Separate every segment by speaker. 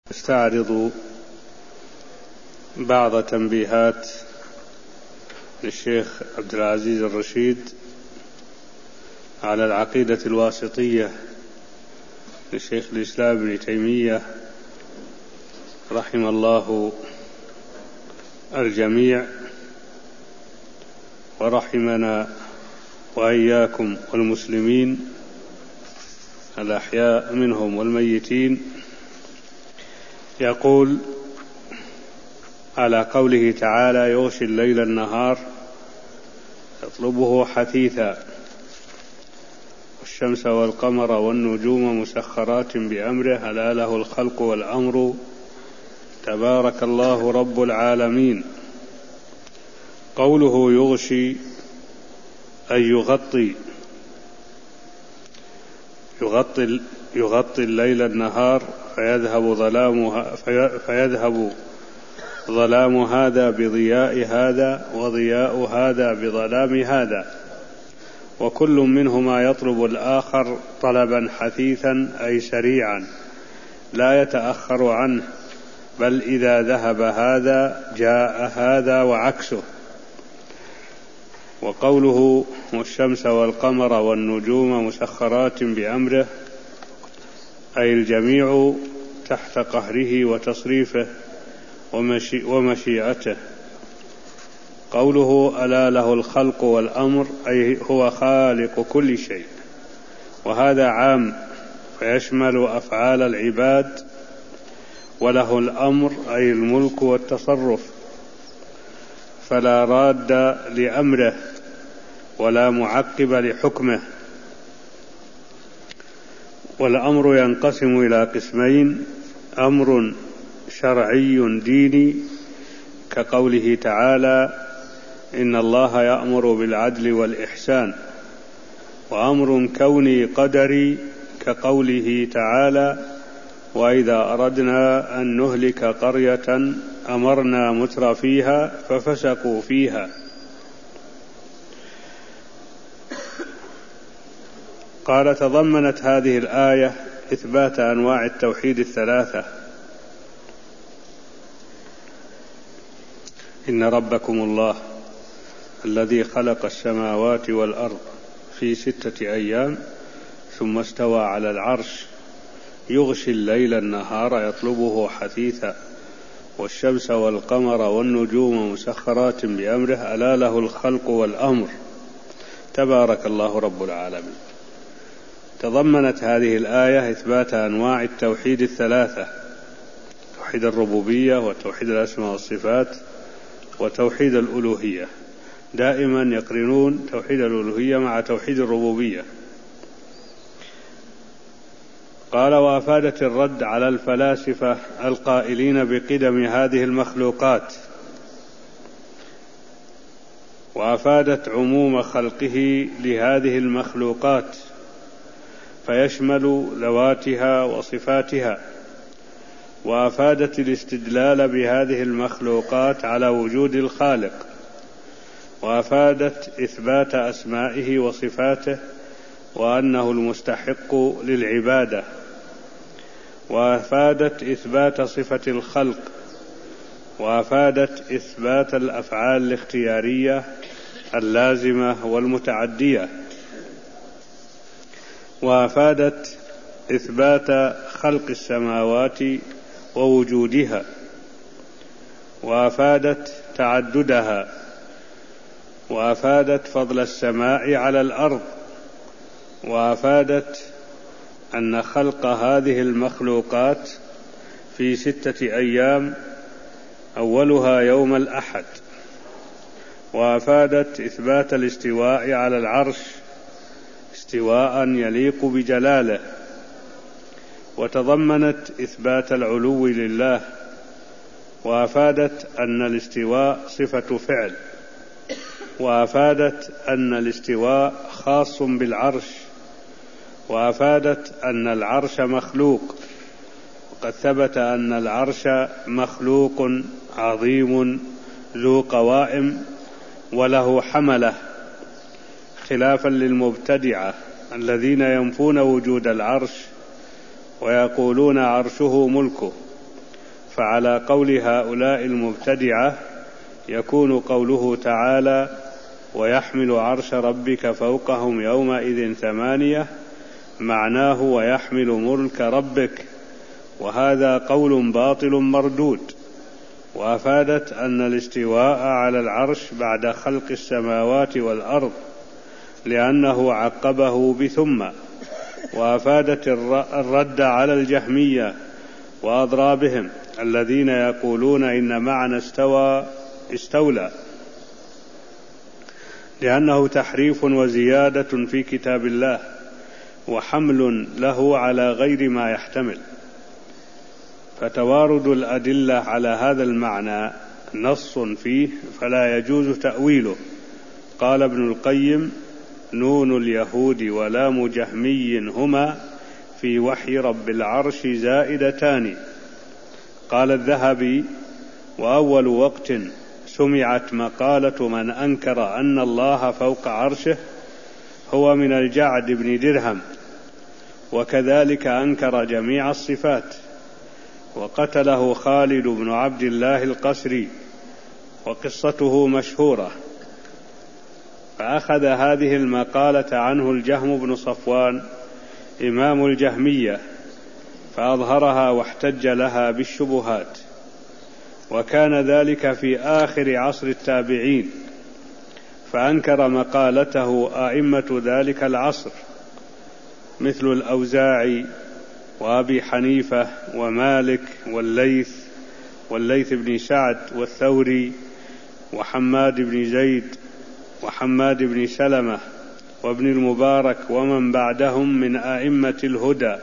Speaker 1: استعرض بعض تنبيهات للشيخ عبد العزيز الرشيد على العقيدة الواسطية للشيخ الإسلام ابن تيمية رحم الله الجميع ورحمنا وإياكم والمسلمين الأحياء منهم والميتين. يقول على قوله تعالى: يغشي الليل النهار يطلبه حثيثا والشمس والقمر والنجوم مسخرات بأمره ألا له الخلق والأمر تبارك الله رب العالمين. قوله يغشي أي يغطي الليل النهار فيذهب ظلام هذا بضياء هذا وضياء هذا بظلام هذا، وكل منهما يطلب الآخر طلبا حثيثا أي سريعا لا يتأخر عنه، بل إذا ذهب هذا جاء هذا وعكسه. وقوله والشمس والقمر والنجوم مسخرات بأمره أي الجميع تحت قهره وتصريفه ومشيئته. قوله ألا له الخلق والأمر أي هو خالق كل شيء، وهذا عام فيشمل أفعال العباد. وله الأمر أي الملك والتصرف، فلا راد لأمره ولا معقب لحكمه. والأمر ينقسم إلى قسمين: أمر شرعي ديني كقوله تعالى: إن الله يأمر بالعدل والإحسان، وأمر كوني قدري كقوله تعالى: وإذا أردنا أن نهلك قرية أمرنا متر فيها ففسقوا فيها. قال: تضمنت هذه الآية إثبات أنواع التوحيد الثلاثة: إن ربكم الله الذي خلق السماوات والأرض في 6 أيام ثم استوى على العرش يغشي الليل النهار يطلبه حثيثا والشمس والقمر والنجوم مسخرات بأمره ألا له الخلق والأمر تبارك الله رب العالمين. تضمنت هذه الآية إثبات أنواع التوحيد الثلاثة: توحيد الربوبية وتوحيد الأسماء والصفات وتوحيد الألوهية. دائما يقرنون توحيد الألوهية مع توحيد الربوبية. قال: وأفادت الرد على الفلاسفة القائلين بقدم هذه المخلوقات، وأفادت عموم خلقه لهذه المخلوقات فيشمل ذواتها وصفاتها، وأفادت الاستدلال بهذه المخلوقات على وجود الخالق، وأفادت إثبات أسمائه وصفاته وأنه المستحق للعبادة، وأفادت إثبات صفة الخلق، وأفادت إثبات الأفعال الاختيارية اللازمة والمتعدية، وأفادت إثبات خلق السماوات ووجودها، وأفادت تعددها، وأفادت فضل السماء على الأرض، وأفادت أن خلق هذه المخلوقات في 6 أيام أولها يوم الأحد، وأفادت إثبات الاستواء على العرش استواء يليق بجلاله، وتضمنت إثبات العلو لله، وأفادت أن الاستواء صفة فعل، وأفادت أن الاستواء خاص بالعرش، وأفادت أن العرش مخلوق، وقد ثبت أن العرش مخلوق عظيم ذو قوائم وله حملة، خلافا للمبتدعة الذين ينفون وجود العرش ويقولون عرشه ملكه، فعلى قول هؤلاء المبتدعة يكون قوله تعالى ويحمل عرش ربك فوقهم يومئذ 8 معناه ويحمل ملك ربك، وهذا قول باطل مردود. وأفادت أن الاستواء على العرش بعد خلق السماوات والأرض لأنه عقبه بثم. وأفادت الرد على الجهمية وأضرابهم الذين يقولون إن معنى استولى لأنه تحريف وزيادة في كتاب الله وحمل له على غير ما يحتمل. فتوارد الأدلة على هذا المعنى نص فيه فلا يجوز تأويله. قال ابن القيم نون اليهود ولام جهمي هما في وحي رب العرش زائدتان. قال الذهبي وأول وقت سمعت مقالة من أنكر أن الله فوق عرشه هو من الجعد بن درهم، وكذلك أنكر جميع الصفات، وقتله خالد بن عبد الله القسري، وقصته مشهورة. فأخذ هذه المقالة عنه الجهم بن صفوان إمام الجهمية فأظهرها واحتج لها بالشبهات، وكان ذلك في آخر عصر التابعين، فأنكر مقالته أئمة ذلك العصر مثل الأوزاعي وأبي حنيفة ومالك والليث بن سعد والثوري وحماد بن زيد وحماد بن سلمة وابن المبارك ومن بعدهم من أئمة الهدى.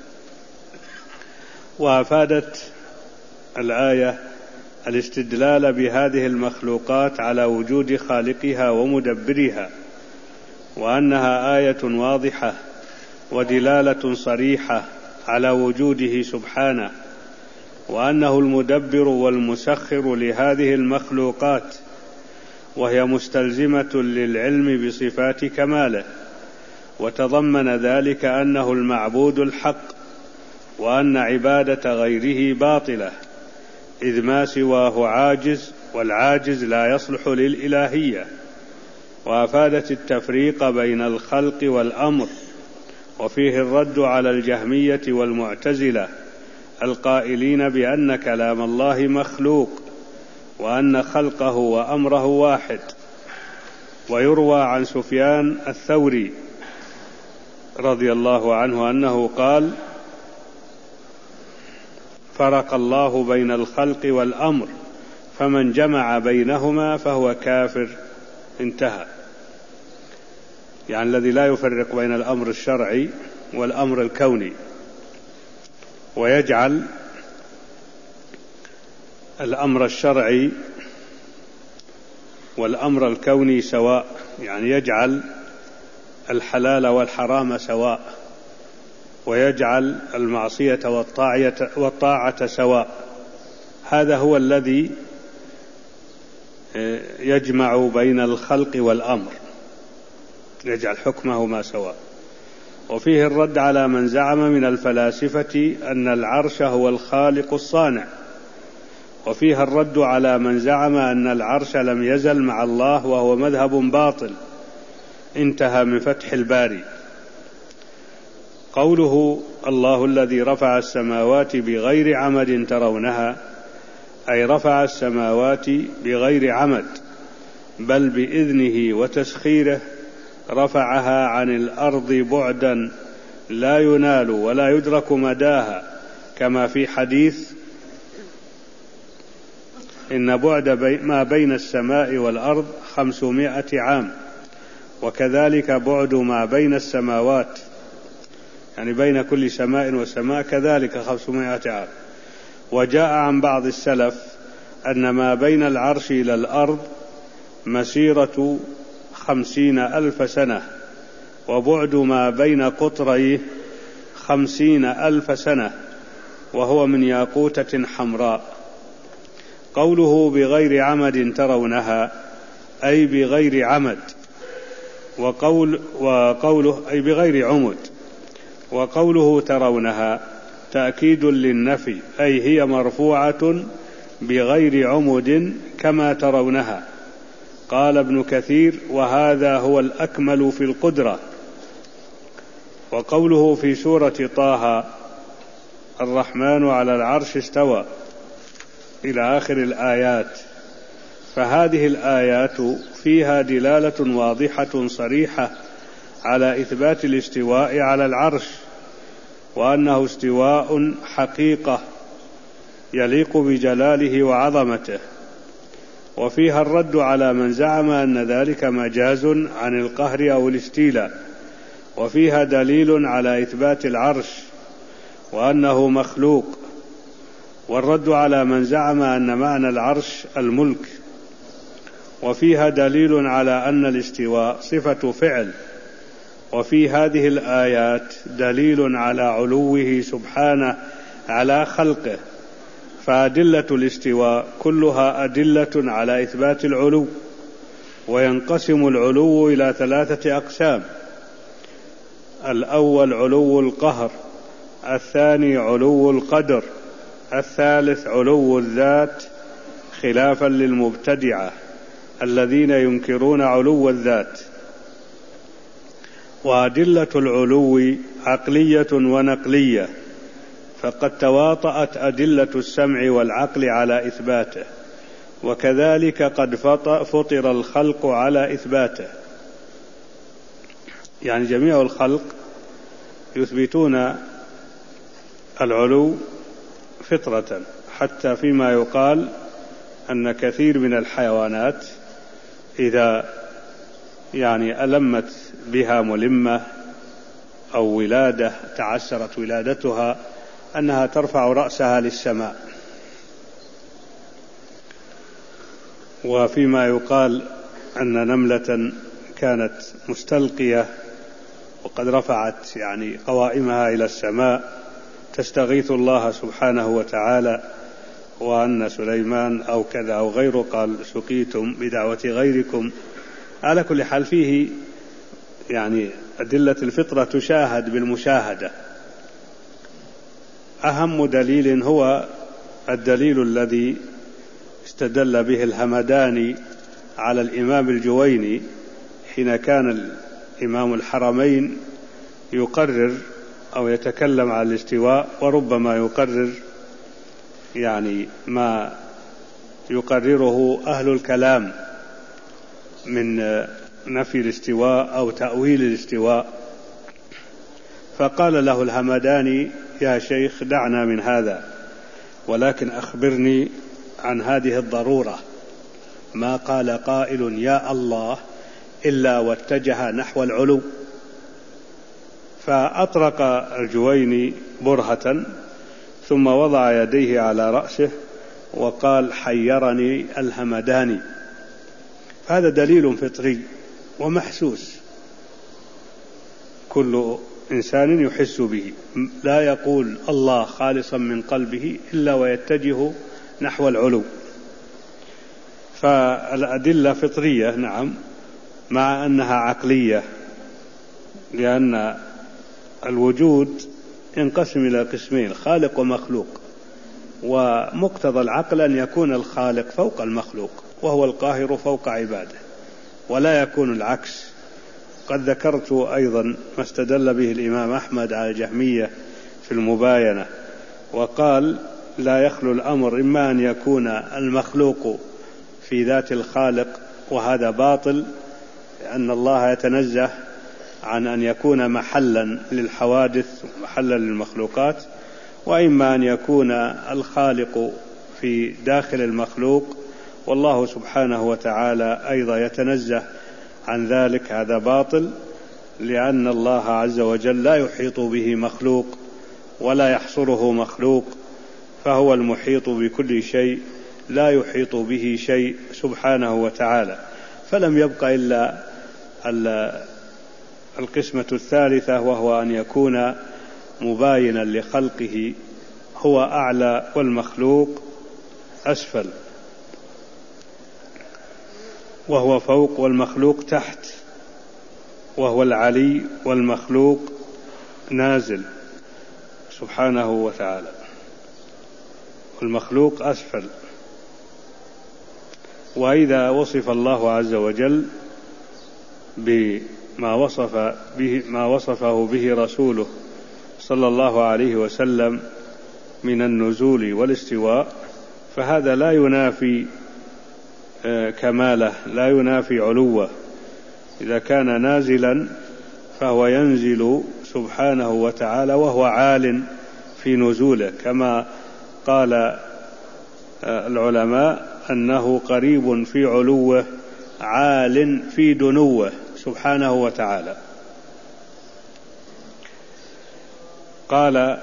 Speaker 1: وأفادت الآية الاستدلال بهذه المخلوقات على وجود خالقها ومدبرها، وأنها آية واضحة ودلالة صريحة على وجوده سبحانه، وأنه المدبر والمسخر لهذه المخلوقات، وهي مستلزمة للعلم بصفات كماله. وتضمن ذلك أنه المعبود الحق، وأن عبادة غيره باطلة، إذ ما سواه عاجز، والعاجز لا يصلح للإلهية. وأفادت التفريق بين الخلق والأمر، وفيه الرد على الجهمية والمعتزلة القائلين بأن كلام الله مخلوق، وأن خلقه وأمره واحد. ويروى عن سفيان الثوري رضي الله عنه أنه قال فرق الله بين الخلق والأمر، فمن جمع بينهما فهو كافر. انتهى. يعني الذي لا يفرق بين الأمر الشرعي والأمر الكوني، ويجعل الأمر الشرعي والأمر الكوني سواء، يعني يجعل الحلال والحرام سواء، ويجعل المعصية والطاعة سواء. هذا هو الذي يجمع بين الخلق والأمر، يجعل حكمهما سواء. وفيه الرد على من زعم من الفلاسفة أن العرش هو الخالق الصانع، وفيها الرد على من زعم أن العرش لم يزل مع الله، وهو مذهب باطل. انتهى من فتح الباري. قوله الله الذي رفع السماوات بغير عمد ترونها، أي رفع السماوات بغير عمد، بل بإذنه وتسخيره رفعها عن الأرض بعدا لا ينال ولا يدرك مداها، كما في حديث إن بعد ما بين السماء والأرض 500 عام، وكذلك بعد ما بين السماوات، يعني بين كل سماء وسماء كذلك 500 عام. وجاء عن بعض السلف أن ما بين العرش إلى الأرض مسيرة 50,000 سنة، وبعد ما بين قطريه 50,000 سنة، وهو من ياقوتة حمراء. قوله بغير عمد ترونها أي بغير عمد، وقوله أي بغير عمد، وقوله ترونها تأكيد للنفي، أي هي مرفوعة بغير عمد كما ترونها. قال ابن كثير: وهذا هو الأكمل في القدرة. وقوله في سورة طه: الرحمن على العرش استوى، إلى آخر الآيات، فهذه الآيات فيها دلالة واضحة صريحة على إثبات الاستواء على العرش، وأنه استواء حقيقة يليق بجلاله وعظمته، وفيها الرد على من زعم أن ذلك مجاز عن القهر أو الاستيلاء، وفيها دليل على إثبات العرش وأنه مخلوق، والرد على من زعم أن معنى العرش الملك، وفيها دليل على أن الاستواء صفة فعل. وفي هذه الآيات دليل على علوه سبحانه على خلقه، فأدلة الاستواء كلها أدلة على إثبات العلو. وينقسم العلو إلى 3 أقسام: الأول علو القهر، الثاني علو القدر، الثالث علو الذات، خلافا للمبتدعة الذين ينكرون علو الذات. وأدلة العلو عقلية ونقلية، فقد تواطأت أدلة السمع والعقل على إثباته، وكذلك قد فطر الخلق على إثباته، يعني جميع الخلق يثبتون العلو فطرة، حتى فيما يقال أن كثير من الحيوانات إذا ألمت بها ملمة أو ولادة تعسرت ولادتها أنها ترفع رأسها للسماء. وفيما يقال أن نملة كانت مستلقية وقد رفعت قوائمها إلى السماء تستغيث الله سبحانه وتعالى، وأن سليمان أو كذا أو غيره قال: سقيتم بدعوة غيركم. على كل حال فيه أدلة الفطرة تشاهد بالمشاهدة. أهم دليل هو الدليل الذي استدل به الهمداني على الإمام الجويني حين كان الإمام الحرمين يقرر أو يتكلم عن الاستواء، وربما يقرر ما يقرره أهل الكلام من نفي الاستواء أو تأويل الاستواء. فقال له الهمداني: يا شيخ دعنا من هذا، ولكن أخبرني عن هذه الضرورة، ما قال قائل يا الله إلا واتجه نحو العلو. فأطرق الجويني برهة ثم وضع يديه على رأسه وقال: حيرني الهمداني. هذا دليل فطري ومحسوس، كل إنسان يحس به، لا يقول الله خالصا من قلبه إلا ويتجه نحو العلو. فالأدلة فطرية نعم، مع أنها عقلية، لأن الوجود ينقسم إلى قسمين: خالق ومخلوق، ومقتضى العقل أن يكون الخالق فوق المخلوق وهو القاهر فوق عباده، ولا يكون العكس. قد ذكرت أيضا ما استدل به الإمام أحمد على الجهمية في المباينة، وقال: لا يخلو الأمر إما أن يكون المخلوق في ذات الخالق، وهذا باطل، لأن الله يتنزه عن أن يكون محلا للحوادث محلا للمخلوقات، وإما أن يكون الخالق في داخل المخلوق، والله سبحانه وتعالى أيضا يتنزه عن ذلك، هذا باطل، لأن الله عز وجل لا يحيط به مخلوق ولا يحصره مخلوق، فهو المحيط بكل شيء لا يحيط به شيء سبحانه وتعالى. فلم يبق إلا القسمة الثالثة، وهو أن يكون مباينا لخلقه، هو أعلى والمخلوق أسفل، وهو فوق والمخلوق تحت، وهو العلي والمخلوق نازل. سبحانه وتعالى، والمخلوق أسفل. وإذا وصف الله عز وجل بما وصفه به رسوله صلى الله عليه وسلم من النزول والاستواء، فهذا لا ينافي كماله، لا ينافي علوه. إذا كان نازلا فهو ينزل سبحانه وتعالى وهو عال في نزوله، كما قال العلماء أنه قريب في علوه عال في دنوه سبحانه وتعالى. قال: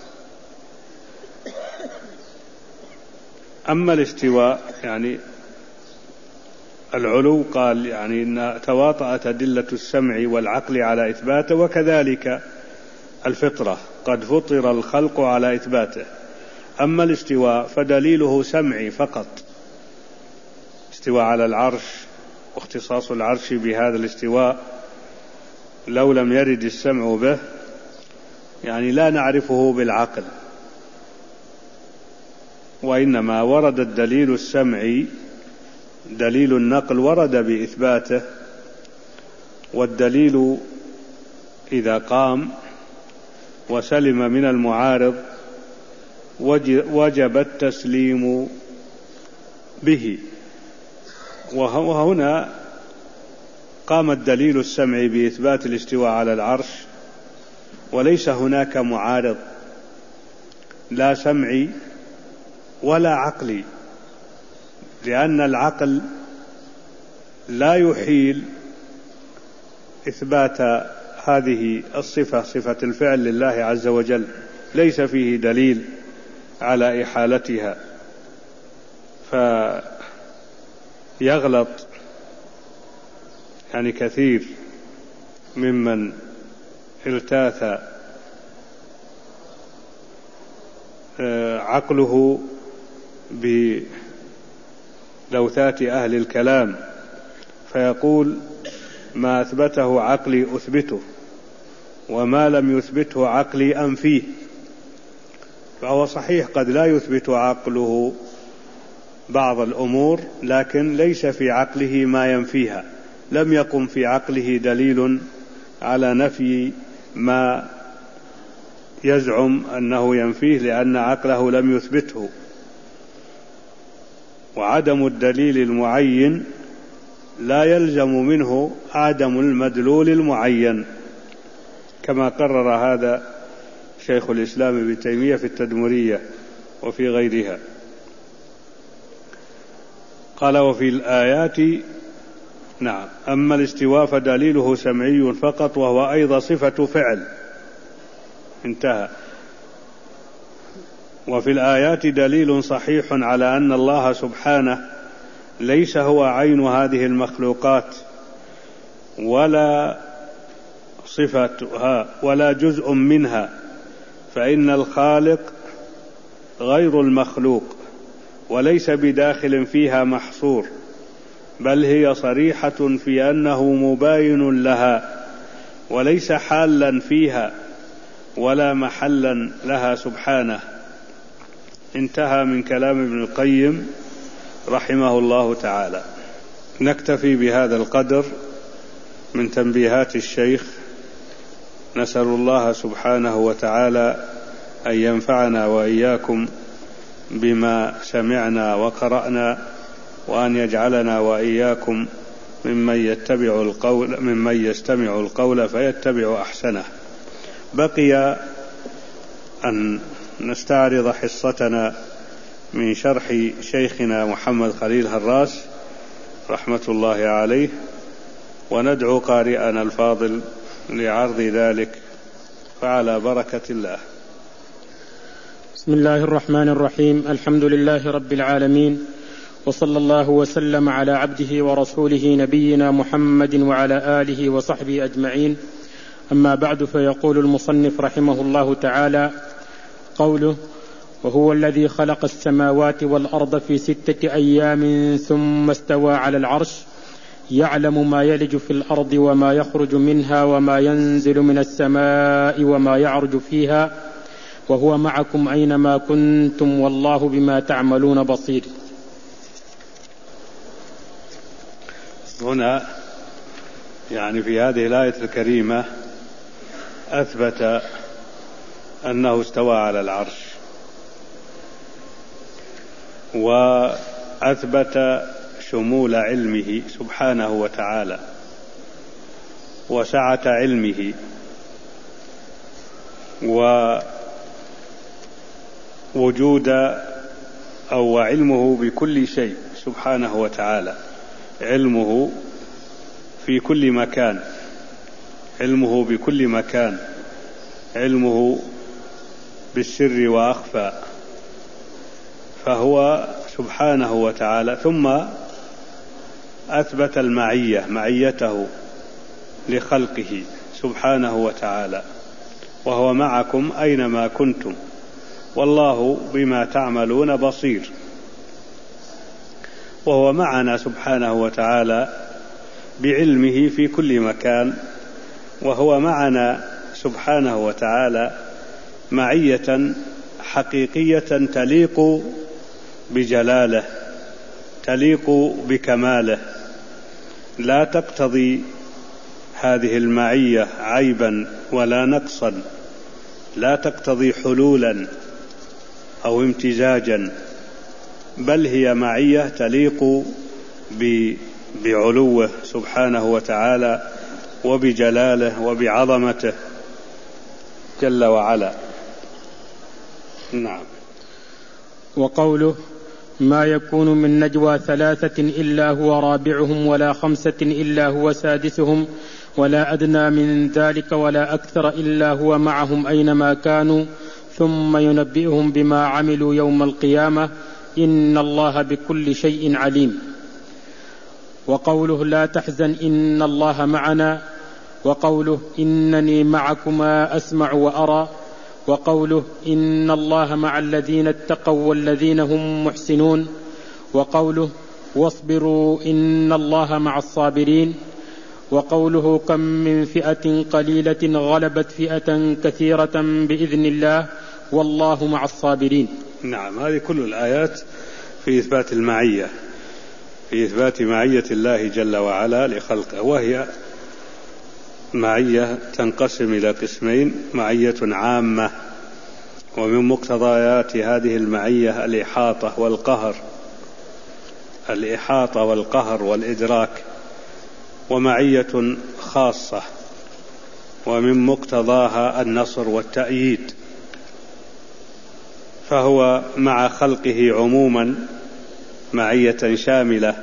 Speaker 1: أما الاستواء يعني العلو، قال يعني إن تواطأت أدلة السمع والعقل على إثباته، وكذلك الفطرة قد فطر الخلق على إثباته. أما الاستواء فدليله سمعي فقط، استواء على العرش واختصاص العرش بهذا الاستواء لو لم يرد السمع به يعني لا نعرفه بالعقل، وإنما ورد الدليل السمعي، دليل النقل ورد بإثباته، والدليل إذا قام وسلم من المعارض وجب التسليم به. وهنا قام الدليل السمعي بإثبات الاستواء على العرش، وليس هناك معارض لا سمعي ولا عقلي، لأن العقل لا يحيل إثبات هذه الصفة، صفة الفعل لله عز وجل، ليس فيه دليل على إحالتها، فيغلط يعني كثير ممن التاث عقله بلوثات أهل الكلام، فيقول: ما أثبته عقلي أثبته، وما لم يثبته عقلي أنفيه. فهو صحيح قد لا يثبت عقله بعض الأمور، لكن ليس في عقله ما ينفيها، لم يقم في عقله دليل على نفي ما يزعم أنه ينفيه، لأن عقله لم يثبته. وعدم الدليل المعين لا يلزم منه عدم المدلول المعين، كما قرر هذا شيخ الإسلام ابن تيمية في التدمرية وفي غيرها. قال: وفي الآيات نعم، أما الاستواء فدليله سمعي فقط، وهو أيضا صفة فعل، انتهى. وفي الآيات دليل صحيح على أن الله سبحانه ليس هو عين هذه المخلوقات ولا صفتها ولا جزء منها، فإن الخالق غير المخلوق وليس بداخل فيها محصور، بل هي صريحة في أنه مباين لها وليس حالا فيها ولا محلا لها سبحانه. انتهى من كلام ابن القيم رحمه الله تعالى. نكتفي بهذا القدر من تنبيهات الشيخ، نسأل الله سبحانه وتعالى أن ينفعنا وإياكم بما سمعنا وقرأنا، وأن يجعلنا وإياكم ممن يستمع القول فيتبع أحسنه. بقي أن نستعرض حصتنا من شرح شيخنا محمد خليل هراس رحمة الله عليه، وندعو قارئنا الفاضل لعرض ذلك، فعلى بركة الله.
Speaker 2: بسم الله الرحمن الرحيم. الحمد لله رب العالمين، وصلى الله وسلم على عبده ورسوله نبينا محمد وعلى آله وصحبه أجمعين. أما بعد، فيقول المصنف رحمه الله تعالى: قوله: وهو الذي خلق السماوات والأرض في 6 أيام ثم استوى على العرش، يعلم ما يلج في الأرض وما يخرج منها وما ينزل من السماء وما يعرج فيها، وهو معكم أينما كنتم والله بما تعملون بصير.
Speaker 1: هنا يعني في هذه الآية الكريمة أثبت أنه استوى على العرش، وأثبت شمول علمه سبحانه وتعالى وسعة علمه ووجود أو علمه بكل شيء سبحانه وتعالى، علمه في كل مكان، علمه بكل مكان، علمه بالسر وأخفى، فهو سبحانه وتعالى. ثم أثبت المعية، معيته لخلقه سبحانه وتعالى، وهو معكم أينما كنتم والله بما تعملون بصير. وهو معنا سبحانه وتعالى بعلمه في كل مكان، وهو معنا سبحانه وتعالى معية حقيقية تليق بجلاله، تليق بكماله، لا تقتضي هذه المعية عيبا ولا نقصا، لا تقتضي حلولا أو امتزاجا، بل هي معية تليق بعلوه سبحانه وتعالى وبجلاله وبعظمته جل وعلا. نعم.
Speaker 2: وقوله: ما يكون من نجوى ثلاثة إلا هو رابعهم ولا خمسة إلا هو سادسهم ولا أدنى من ذلك ولا أكثر إلا هو معهم أينما كانوا ثم ينبئهم بما عملوا يوم القيامة إن الله بكل شيء عليم. وقوله: لا تحزن إن الله معنا. وقوله: إنني معكما أسمع وأرى. وقوله: إن الله مع الذين اتقوا والذين هم محسنون. وقوله: واصبروا إن الله مع الصابرين. وقوله: كم من فئة قليلة غلبت فئة كثيرة بإذن الله والله مع الصابرين.
Speaker 1: نعم، هذه كل الآيات في إثبات المعية، في إثبات معية الله جل وعلا لخلقه، وهي معية تنقسم إلى قسمين: معية عامة، ومن مقتضيات هذه المعية الإحاطة والقهر، الإحاطة والقهر والإدراك. ومعية خاصة، ومن مقتضاها النصر والتأييد، فهو مع خلقه عموما معية شاملة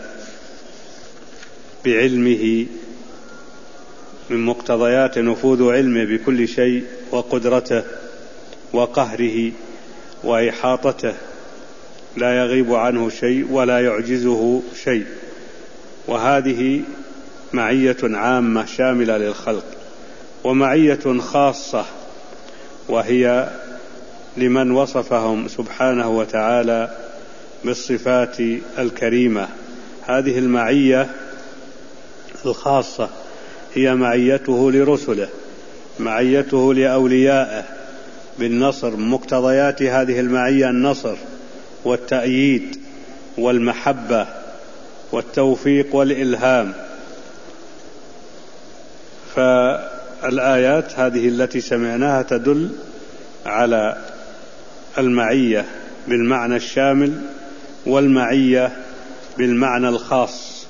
Speaker 1: بعلمه، من مقتضيات نفوذ علمه بكل شيء وقدرته وقهره وإحاطته، لا يغيب عنه شيء ولا يعجزه شيء. وهذه معية عامة شاملة للخلق. ومعية خاصة، وهي لمن وصفهم سبحانه وتعالى بالصفات الكريمة. هذه المعية الخاصة هي معيته لرسله، معيته لأوليائه بالنصر. مقتضيات هذه المعية النصر والتأييد والمحبة والتوفيق والإلهام. فالآيات هذه التي سمعناها تدل على المعية بالمعنى الشامل والمعية بالمعنى الخاص.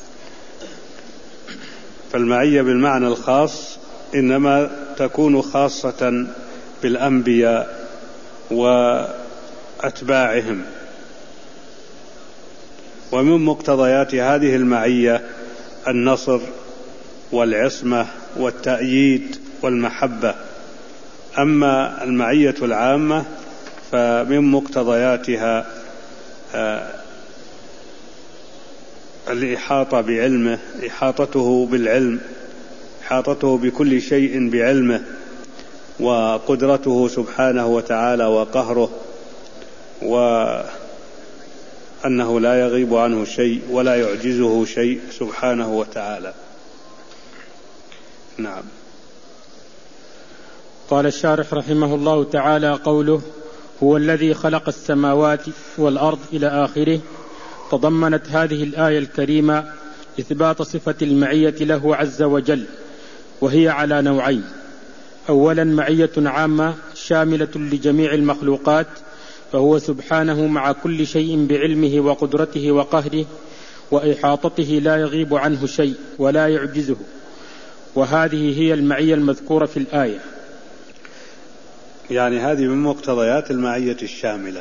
Speaker 1: فالمعية بالمعنى الخاص إنما تكون خاصة بالأنبياء وأتباعهم. ومن مقتضيات هذه المعية النصر والعصمة والتأييد والمحبة. أما المعية العامة فمن مقتضياتها الإحاطة بعلمه، إحاطته بالعلم، إحاطته بكل شيء بعلمه، وقدرته سبحانه وتعالى وقهره، وأنه لا يغيب عنه شيء ولا يعجزه شيء سبحانه وتعالى. نعم.
Speaker 2: قال الشارح رحمه الله تعالى: قوله هو الذي خلق السماوات والأرض إلى آخره، تضمنت هذه الآية الكريمة إثبات صفة المعية له عز وجل، وهي على نوعين: أولا معية عامة شاملة لجميع المخلوقات، فهو سبحانه مع كل شيء بعلمه وقدرته وقهره وإحاطته لا يغيب عنه شيء ولا يعجزه، وهذه هي المعية المذكورة في الآية.
Speaker 1: يعني هذه من مقتضيات المعية الشاملة،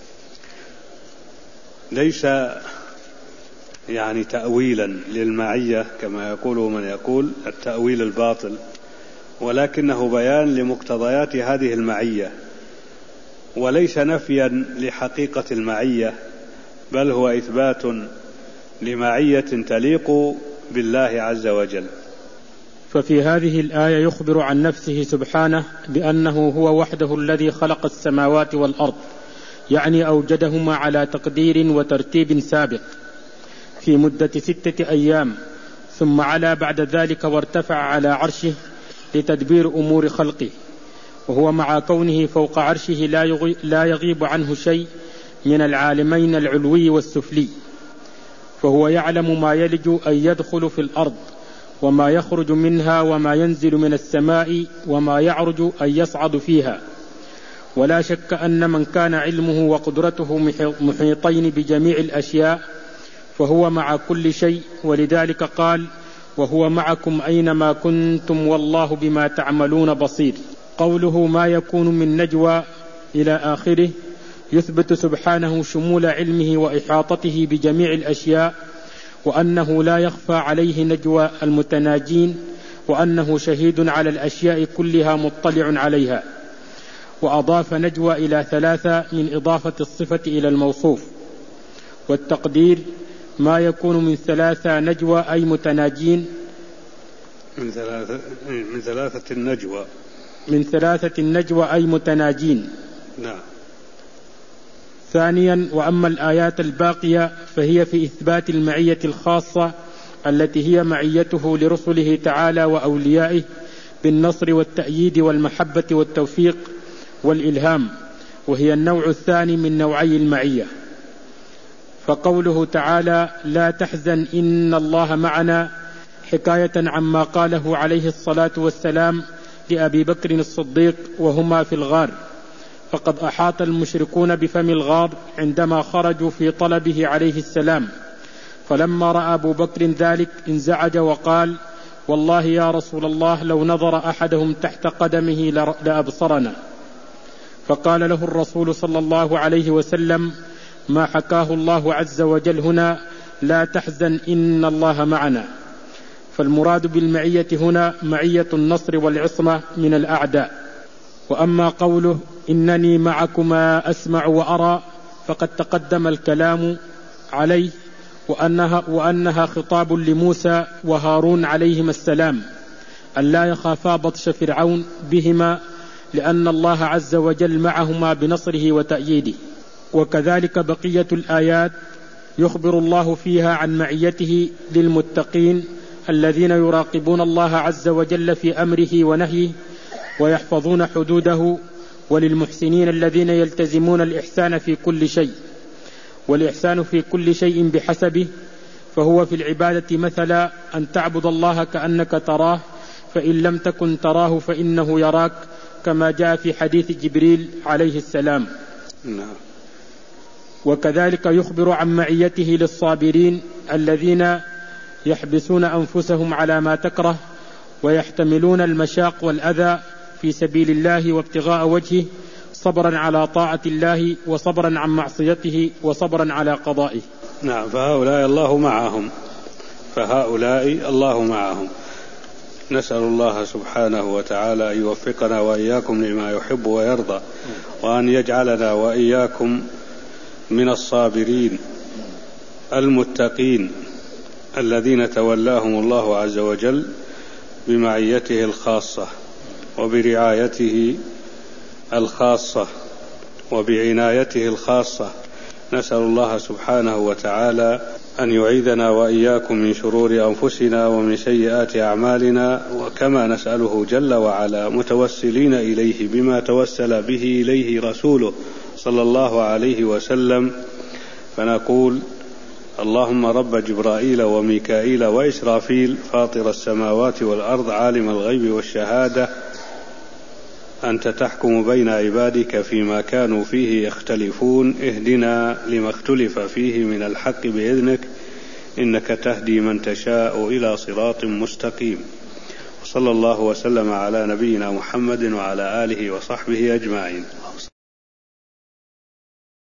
Speaker 1: ليس يعني تأويلا للمعية كما يقول من يقول التأويل الباطل، ولكنه بيان لمقتضيات هذه المعية، وليس نفيا لحقيقة المعية، بل هو إثبات لمعية تليق بالله عز وجل.
Speaker 2: ففي هذه الآية يخبر عن نفسه سبحانه بأنه هو وحده الذي خلق السماوات والأرض، يعني أوجدهما على تقدير وترتيب سابق في مدة 6 أيام، ثم علا بعد ذلك وارتفع على عرشه لتدبير أمور خلقه، وهو مع كونه فوق عرشه لا يغيب عنه شيء من العالمين العلوي والسفلي، فهو يعلم ما يلج أن يدخل في الأرض، وما يخرج منها، وما ينزل من السماء، وما يعرج أن يصعد فيها. ولا شك أن من كان علمه وقدرته محيطين بجميع الأشياء فهو مع كل شيء، ولذلك قال: وهو معكم أينما كنتم والله بما تعملون بصير. قوله ما يكون من نجوى إلى آخره يثبت سبحانه شمول علمه وإحاطته بجميع الأشياء، وأنه لا يخفى عليه نجوى المتناجين، وأنه شهيد على الأشياء كلها مطلع عليها. وأضاف نجوى إلى 3 من إضافة الصفة إلى الموصوف. والتقدير ما يكون من 3 نجوى أي متناجين،
Speaker 1: من 3 النجوى،
Speaker 2: من 3 النجوى أي متناجين.
Speaker 1: نعم.
Speaker 2: ثانيا: وأما الآيات الباقية فهي في إثبات المعية الخاصة التي هي معيته لرسله تعالى وأوليائه بالنصر والتأييد والمحبة والتوفيق والإلهام، وهي النوع الثاني من نوعي المعية. فقوله تعالى لا تحزن إن الله معنا حكاية عما قاله عليه الصلاة والسلام لأبي بكر الصديق وهما في الغار، فقد أحاط المشركون بفم الغار عندما خرجوا في طلبه عليه السلام، فلما رأى أبو بكر ذلك انزعج وقال والله يا رسول الله لو نظر أحدهم تحت قدمه لأبصرنا. فقال له الرسول صلى الله عليه وسلم ما حكاه الله عز وجل هنا لا تحزن إن الله معنا. فالمراد بالمعية هنا معية النصر والعصمة من الأعداء. وأما قوله إنني معكما أسمع وأرى فقد تقدم الكلام عليه، وأنها خطاب لموسى وهارون عليهما السلام أن لا يخافا بطش فرعون بهما، لأن الله عز وجل معهما بنصره وتأييده. وكذلك بقية الآيات يخبر الله فيها عن معيته للمتقين الذين يراقبون الله عز وجل في أمره ونهيه ويحفظون حدوده، وللمحسنين الذين يلتزمون الإحسان في كل شيء، والإحسان في كل شيء بحسبه، فهو في العبادة مثلا أن تعبد الله كأنك تراه، فإن لم تكن تراه فإنه يراك، كما جاء في حديث جبريل عليه السلام. وكذلك يخبر عن معيته للصابرين الذين يحبسون أنفسهم على ما تكره ويحتملون المشاق والأذى في سبيل الله وابتغاء وجهه، صبرا على طاعة الله وصبرا عن معصيته وصبرا على قضائه.
Speaker 1: نعم. فهؤلاء الله معهم. نسأل الله سبحانه وتعالى أن يوفقنا وإياكم لما يحب ويرضى، وأن يجعلنا وإياكم من الصابرين المتقين الذين تولاهم الله عز وجل بمعيته الخاصة وبرعايته الخاصة وبعنايته الخاصة. نسأل الله سبحانه وتعالى أن يعيذنا وإياكم من شرور أنفسنا ومن سيئات أعمالنا، وكما نسأله جل وعلا متوسلين إليه بما توسل به إليه رسوله صلى الله عليه وسلم، فنقول: اللهم رب جبرائيل وميكائيل وإسرافيل فاطر السماوات والأرض عالم الغيب والشهادة، أنت تحكم بين عبادك فيما كانوا فيه يختلفون، اهدنا لما اختلف فيه من الحق بإذنك، إنك تهدي من تشاء إلى صراط مستقيم. وصلى الله وسلم على نبينا محمد وعلى آله وصحبه أجمعين.